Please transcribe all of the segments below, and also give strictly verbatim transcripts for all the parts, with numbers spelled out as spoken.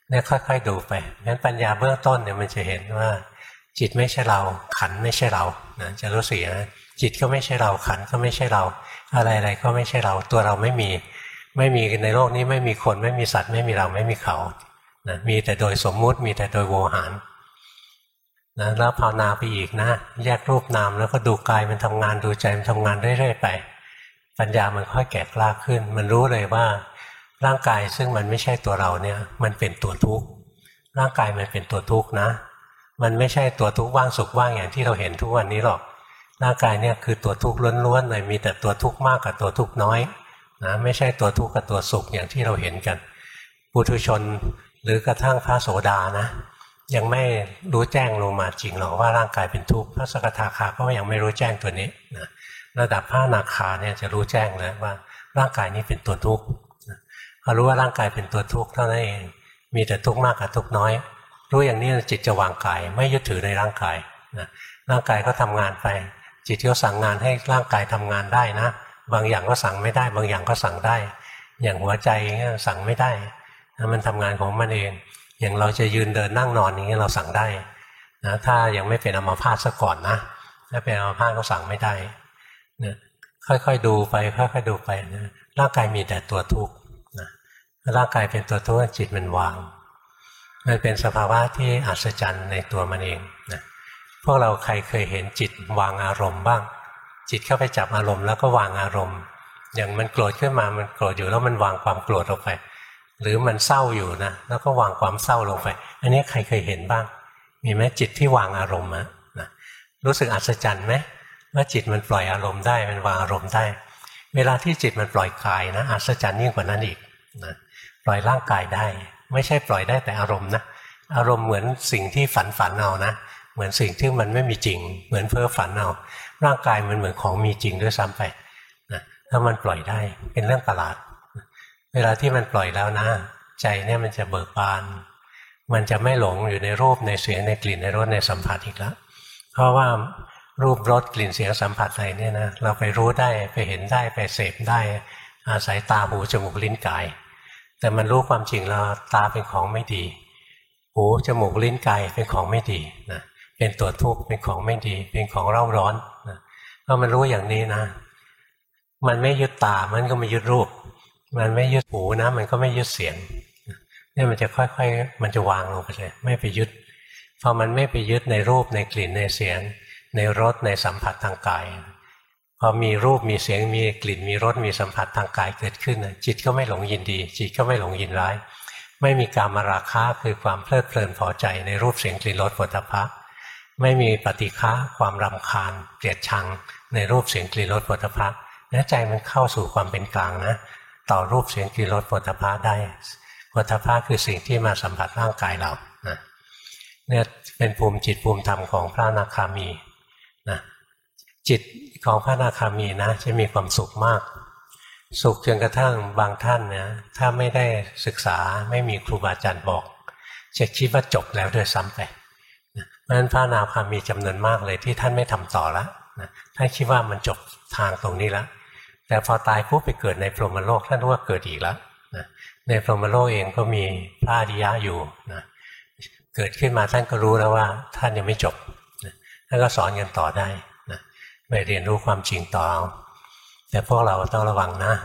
เนี่ยค่อยๆดูไปงั้นปัญญาเบื้องต้นเนี่ยมันจะเห็นว่าจิตไม่ใช่เราขันธ์ไม่ใช่เรานะจะรู้สึกนะจิตก็ไม่ใช่เราขันธ์ก็ไม่ใช่เราอะไรๆก็ไม่ใช่เราตัวเราไม่มีไม่มีในโลกนี้ไม่มีคนไม่มีสัตว์ไม่มีเราไม่มีเขานะมีแต่โดยสมมุติมีแต่โดยโวหารนะแล้วภาวนาไปอีกนะแยกรูปนามแล้วก็ดูกายมันทำงานดูใจมันทำงานเรื่อยๆไปปัญญามันค่อยแก่กล้าขึ้นมันรู้เลยว่าร่างกายซึ่งมันไม่ใช่ตัวเราเนี่ยมันเป็นตัวทุกข์ร่างกายมันเป็นตัวทุกข์นะมันไม่ใช่ตัวทุกข์ว่างสุขว่างอย่างที่เราเห็นทุกวันนี้หรอกร่างกายเนี่ยคือตัวทุกข์ล้วนๆเลยมีแต่ตัวทุกข์มากกับตัวทุกข์น้อยนะไม่ใช่ตัวทุกข์กับตัวสุขอย่างที่เราเห็นกันปุถุชนหรือกระทั่งพระโสดานะยังไม่รู้แจ้งลงมาจริงหรอกว่าร่างกายเป็นทุกข์พระสกทาคาก็ยังไม่รู้แจ้งตัวนี้นะระดับพระอนาคาเนี่ยจะรู้แจ้งแล้วว่าร่างกายนี้เป็นตัวทุกข์พอรู้ว่าร่างกายเป็นตัวทุกข์เท่านั้นเองมีแต่ทุกข์มากกับทุกข์น้อยรู้อย่างนี้จิตจะวางกายไม่ยึดถือในร่างกายนะร่างกายก็ทำงานไปจิตก็สั่งงานให้ร่างกายทำงานได้นะบางอย่างก็สั่งไม่ได้บางอย่างก็สั่งได้อย่างหัวใจเนี่ยสั่งไม่ได้มันทำงานของมันเองอย่างเราจะยืนเดินนั่งนอนอย่างนี้เราสั่งได้นะถ้ายังไม่เป็นอัมพาตซะก่อนนะถ้าเป็นอัมพาตก็สั่งไม่ได้นะค่อยๆดูไปค่อยๆดูไปนะร่างกายมีแต่ตัวทุกข์นะร่างกายเป็นตัวทุกข์จิตมันวางมันเป็นสภาวะที่อัศจรรย์ในตัวมันเองนะพวกเราใครเคยเห็นจิตวางอารมณ์บ้างจิตเข้าไปจับอารมณ์แล้วก็วางอารมณ์อย่างมันโกรธขึ้นมามันโกรธอยู่แล้วมันวางความโกรธลงไปหรือมันเศร้าอยู่นะแล้วก็วางความเศร้าลงไปอันนี้ใครเคยเห็นบ้างมีไหมจิตที่วางอารมณ์นะรู้สึกอัศจรรย์ไหมว่าจิตมันปล่อยอารมณ์ได้มันวางอารมณ์ได้เวลาที่จิตมันปล่อยกายนะอัศจรรย์ยิ่งกว่านั้นอีกนะปล่อยร่างกายได้ไม่ใช่ปล่อยได้แต่อารมณ์นะอารมณ์เหมือนสิ่งที่ฝันฝันเอานะเหมือนสิ่งที่มันไม่มีจริงเหมือนเพ้อฝันเอาร่างกายมันเหมือนของมีจริงด้วยซ้ำไปนะถ้ามันปล่อยได้เป็นเรื่องประหลาดเวลาที่มันปล่อยแล้วนะใจเนี่ยมันจะเบิกบานมันจะไม่หลงอยู่ในรูปในเสียงในกลิ่นในรสในสัมผัสอีกแล้วเพราะว่ารูปรสกลิ่นเสียงสัมผัสอะไรเนี่ยนะเราไปรู้ได้ไปเห็นได้ไปเสพได้อาศัยตาหูจมูกลิ้นกายแต่มันรู้ความจริงแล้วตาเป็นของไม่ดีหูจมูกลิ้นกายเป็นของไม่ดีนะเป็นตัวทุกข์เป็นของไม่ดีเป็นของเร่าร้อนนะพอมันรู้อย่างนี้นะมันไม่ยึดตามันก็ไม่ยึดรูปมันไม่ยึดหูนะมันก็ไม่ยึดเสียงเนี่ยมันจะค่อยๆมันจะวางลงไปเลยไม่ไปยึดพอมันไม่ไปยึดในรูปในกลิ่นในเสียงในรสในสัมผัสทางกายพอมีรูปมีเสียงมีกลิ่นมีรสมีสัมผัสทางกายเกิดขึ้นจิตก็ไม่หลงยินดีจิตก็ไม่หลงยินร้ายไม่มีกามราคะคือความเพลิดเพลินพอใจในรูปเสียงกลิ่นรสโผฏฐัพพะไม่มีปฏิฆะความรำคาญเกลียดชังในรูปเสียงกลิ่นรสโผฏฐัพพะและใจมันเข้าสู่ความเป็นกลางนะต่อรูปเสียงกลิ่นรสโผฏฐัพพะได้โผฏฐัพพะคือสิ่งที่มาสัมผัสร่างกายเรานะเนี่ยเป็นภูมิจิตภูมิธรรมของพระอนาคามีนะจิตของพระอนาคามีนะจะมีความสุขมากสุขจนกระทั่งบางท่านเนี่ยถ้าไม่ได้ศึกษาไม่มีครูบาอาจารย์บอกจะคิดว่าจบแล้วด้วยซ้ำไปเพราะฉะนั้นพระอนาคามีจำนวนมากเลยที่ท่านไม่ทำต่อแล้วนะท่านคิดว่ามันจบทางตรงนี้แล้วแต่พอตายปุ๊บไปเกิดในพรหมโลกท่านรู้ว่าเกิดอีกแล้วนะในพรหมโลกเองก็มีพระอริยะอยู่นะเกิดขึ้นมาท่านก็รู้แล้วว่าท่านยังไม่จบนะท่านก็สอนกันต่อได้นะไปเรียนรู้ความจริงต่อเอาแต่พวกเราต้องระวังนะ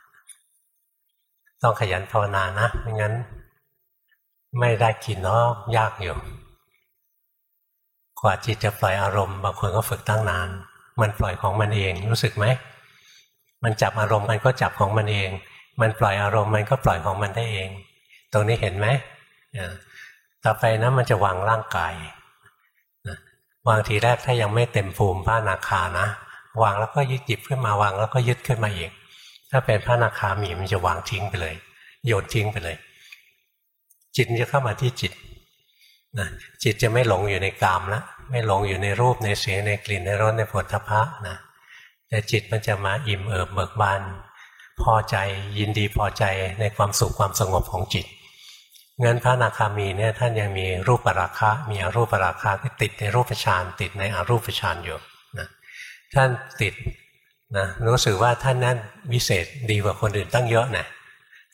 ต้องขยันภาวนานะไม่งั้นไม่ได้กินเนาะยากอยู่กว่าจิตจะปล่อยอารมณ์บางคนก็ฝึกตั้งนานมันปล่อยของมันเองรู้สึกไหมมันจับอารมณ์มันก็จับของมันเองมันปล่อยอารมณ์มันก็ปล่อยของมันได้เองตรงนี้เห็นไหมต่อไปนะมันจะวางร่างกายวางทีแรกถ้ายังไม่เต็มภูมิพระอนาคานะวางแล้วก็ยึดหยิบขึ้นมาวางแล้วก็ยึดขึ้นมาอีกถ้าเป็นพระอนาคามีมันจะวางทิ้งไปเลยโยนทิ้งไปเลยจิตจะเข้ามาที่จิตนะจิตจะไม่หลงอยู่ในกามแล้วไม่หลงอยู่ในรูปในเสียงในกลิ่นในรสในโผฏฐัพพะนะแต่จิตมันจะมาอิ่มเอิบเบิกบานพอใจยินดีพอใจในความสุขความสงบของจิตงั้นพระอนาคามีเนี่ยท่านยังมีรูปราคะมีอรูปราคะที่ติดในรูปฌานติดในอรูปฌานอยู่นะท่านติดนะรู้สึกว่าท่านนั้นวิเศษดีกว่าคนอื่นตั้งเยอะนะ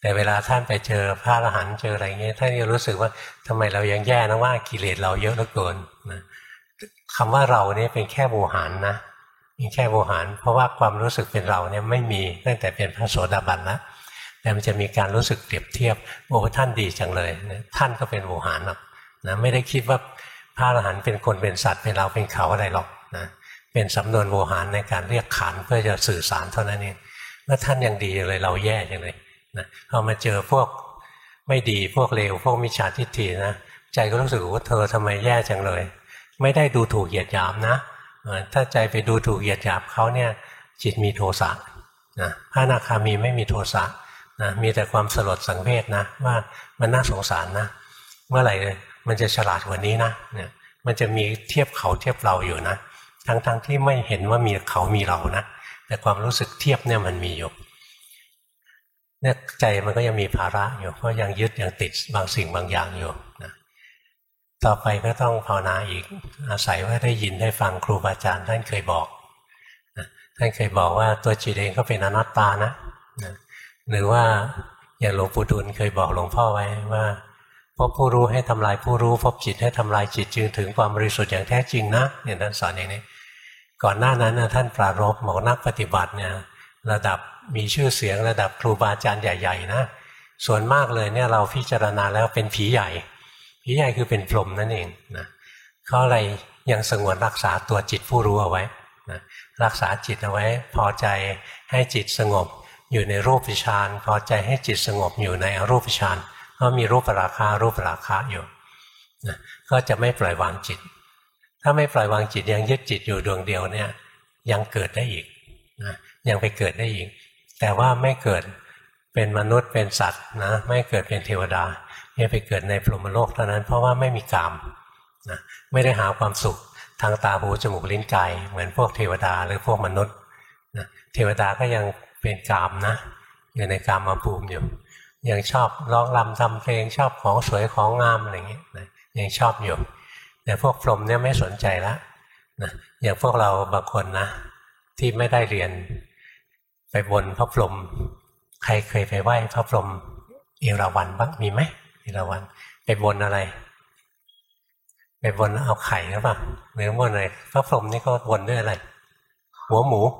แต่เวลาท่านไปเจอพระอรหันต์เจออะไรเงี้ยท่านจะรู้สึกว่าทำไมเรายังแย่นะว่ากิเลสเราเยอะเหลือเกินนะคำว่าเราเนี่ยเป็นแค่โวหารนะเป็นแค่โวหารเพราะว่าความรู้สึกเป็นเราเนี่ยไม่มีตั้งแต่เป็นพระโสดาบันแล้วแต่มันจะมีการรู้สึกเปรียบเทียบโอ้ท่านดีจังเลยท่านก็เป็นโวหารหรอกนะไม่ได้คิดว่าพระอรหันต์เป็นคนเป็นสัตว์เป็นเราเป็นเขาอะไรหรอกนะเป็นสำนวนโวหารในการเรียกขานเพื่อจะสื่อสารเท่านั้นเองว่าท่านยังดีเลยเราแย่จังเลยนะพอมาเจอพวกไม่ดีพวกเลวพวกมิจฉาทิฏฐินะใจก็รู้สึกว่าเธอทำไมแย่จังเลยไม่ได้ดูถูกเหยียดหยามนะถ้าใจไปดูถูกเหยียดหยามเขาเนี่ยจิตมีโทสะนะพระอนาคามีไม่มีโทสะนะมีแต่ความสลดสังเวชนะว่ามันน่าสงสารนะเมื่อไหร่มันจะฉลาดกว่านี้นะเนี่ยมันจะมีเทียบเขาเทียบเราอยู่นะทั้งๆ ท, ที่ไม่เห็นว่ามีเขามีเรานะแต่ความรู้สึกเทียบเนี่ยมันมีอยู่เนี่ยใจมันก็ยังมีภาระอยู่เพราะยังยึดยังติดบางสิ่งบางอย่างอยู่นะต่อไปก็ต้องภาวนาอีกอาศัยว่าได้ยินได้ฟังครูบาอาจารย์ท่านเคยบอกนะท่านเคยบอกว่าตัวจิตเองก็เป็นอนัตตานะนะหรือว่าอย่างหลวงปู่ดูลเคยบอกหลวงพ่อไว้ว่าพบผู้รู้ให้ทำลายผู้รู้พบจิตให้ทำลายจิตจึงถึงความบริสุทธิ์อย่างแท้จริงนะเนี่ยท่านสอนอย่างนี้ก่อนหน้านั้นนะท่านปรารภบอกนักปฏิบัติเนี่ยระดับมีชื่อเสียงระดับครูบาอาจารย์ใหญ่ๆนะส่วนมากเลยเนี่ยเราพิจารณาแล้วเป็นผีใหญ่ผีใหญ่คือเป็นพรหมนั่นเองนะเขาอะไรยังสงวนรักษาตัวจิตผู้รู้เอาไว้นะรักษาจิตเอาไว้พอใจให้จิตสงบอยู่ในรูปฌานพอใจให้จิตสงบอยู่ในอรูปฌานเพราะมีรูปราคะรูปราคะอยู่นะก็จะไม่ปล่อยวางจิตถ้าไม่ปล่อยวางจิตยังยึดจิตอยู่ดวงเดียวเนี่ยยังเกิดได้อีกนะยังไปเกิดได้อีกแต่ว่าไม่เกิดเป็นมนุษย์เป็นสัตว์นะไม่เกิดเป็นเทวดาไม่ไปเกิดในพรหมโลกเท่านั้นเพราะว่าไม่มีกามนะไม่ได้หาความสุขทางตาหูจมูกลิ้นกายเหมือนพวกเทวดาหรือพวกมนุษย์นะเทวดาก็ยังเป็นกามนะอยู่ในกามภูมิอยู่ยังชอบร้องรำทำเพลงชอบของสวยของงามอะไรอย่างเงี้ยนะยังชอบอยู่แต่พวกพรหมเนี่ยไม่สนใจแล้วนะอย่างพวกเราบางคนนะที่ไม่ได้เรียนไปบนพระพรหมใครเคยไปไหว้พระพรหมเอราวัณบ้างมีไหมเอราวัณไปบนอะไรไปบนเอาไข่หรือเปล่าหรือบนอะไรพระพรหมนี่ก็บนด้วยอะไรหัวหมู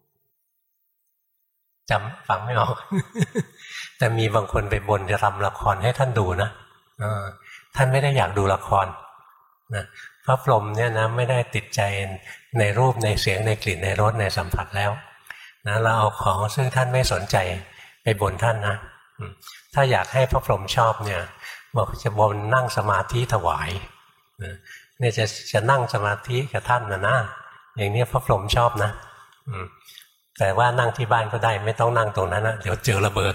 จำฟังไม่ออก แต่มีบางคนไปบนจะรำละครให้ท่านดูนะท่านไม่ได้อยากดูละครนะพระพรหมเนี่ยนะไม่ได้ติดใจในรูปในเสียงในกลิ่นในรสในสัมผัสแล้วนะเราเอาของซึ่งท่านไม่สนใจไปบนท่านนะถ้าอยากให้พระพรหมชอบเนี่ยบอกจะบนนั่งสมาธิถวายเนี่ยจะจะนั่งสมาธิกับท่านนะนะอย่างนี้พระพรหมชอบนะแต่ว่านั่งที่บ้านก็ได้ไม่ต้องนั่งตรงนั้นนะเดี๋ยวเจอระเบิด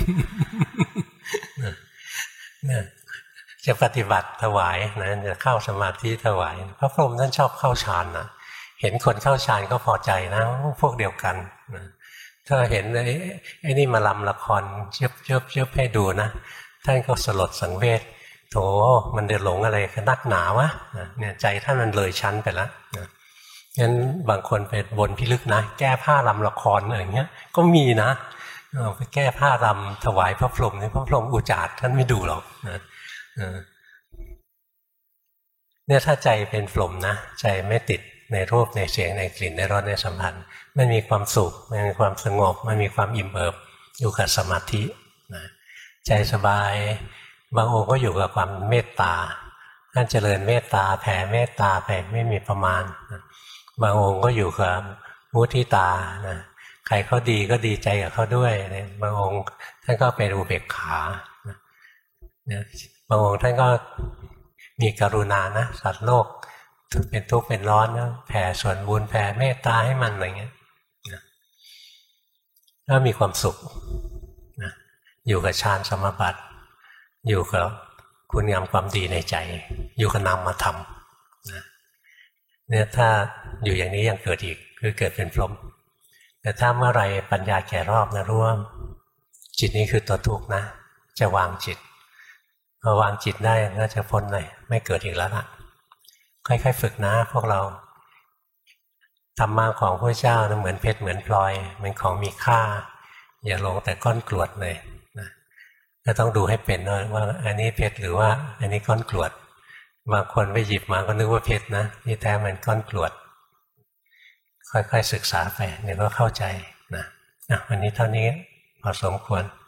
จะปฏิบัติถวายนะจะเข้าสมาธิถวายพระพรหมท่านชอบเข้าฌานนะเห็นคนเข้าฌานก็พอใจนะพวกเดียวกันนะถ้าเห็นไอ้นี่มาลำละครเชิบเชิบเชิบให้ดูนะท่านก็สลดสังเวชโถมันเดือดหลงอะไรกันนักหนาวะเนี่ยใจท่านมันเลยชั้นไปแล้วนะงั้นบางคนไปบนพิลึกนะแก้ผ้าลำละครอะไรอย่างเงี้ยก็มีนะไปแก้ผ้ารำถวายพระพรหมนี่พระพรหมอุจจาระท่านไม่ดูหรอกนะเนี่ยถ้าใจเป็นพรหมนะใจไม่ติดในรูปในเสียงในกลิ่นในรสในสัมผัสมันมีความสุขมันมีความสงบมันมีความอิ่มเอิบอยู่กับสมาธินะใจสบายบางองค์ก็อยู่กับความเมตตาท่านเจริญเมตตาแผ่เมตตาไปไม่มีประมาณนะบางองค์ก็อยู่กับมุทิตานะใครเขาดีก็ดีใจกับเขาด้วยนะบางองค์ท่านก็เป็นอุเบกขานะบางองค์ท่านก็มีกรุณานะสัตว์โลกเป็นทุกข์เป็นร้อนนะแผ่ส่วนบุญแผ่เมตตาให้มันอะไรเงี้ยนะแล้วมีความสุขนะอยู่กับฌานสมาบัติอยู่กับคุณงามความดีในใจอยู่กับนามธรรมนะเนี่ยถ้าอยู่อย่างนี้ยังเกิดอีกคือเกิดเป็นพรหมแต่ถ้าเมื่อไรปัญญาแก่รอบนะรู้ว่าจิตนี้คือตัวทุกข์นะจะวางจิตพอวางจิตได้ก็จะพ้นเลยไม่เกิดอีกแล้วล่ะค่อยๆฝึกนะพวกเราธรรมะของพระเจ้านะเหมือนเพชรเหมือนพลอยเหมือนของมีค่าอย่าลงแต่ก้อนกรวดเลยนะก็ต้องดูให้เป็นว่าอันนี้เพชรหรือว่าอันนี้ก้อนกรวดบางคนไปหยิบมาก็นึกว่าเพชรนะที่แท้มันก้อนกรวดค่อยๆศึกษาไปเดี๋ยวก็เข้าใจนะวันนี้เท่านี้พอสมควร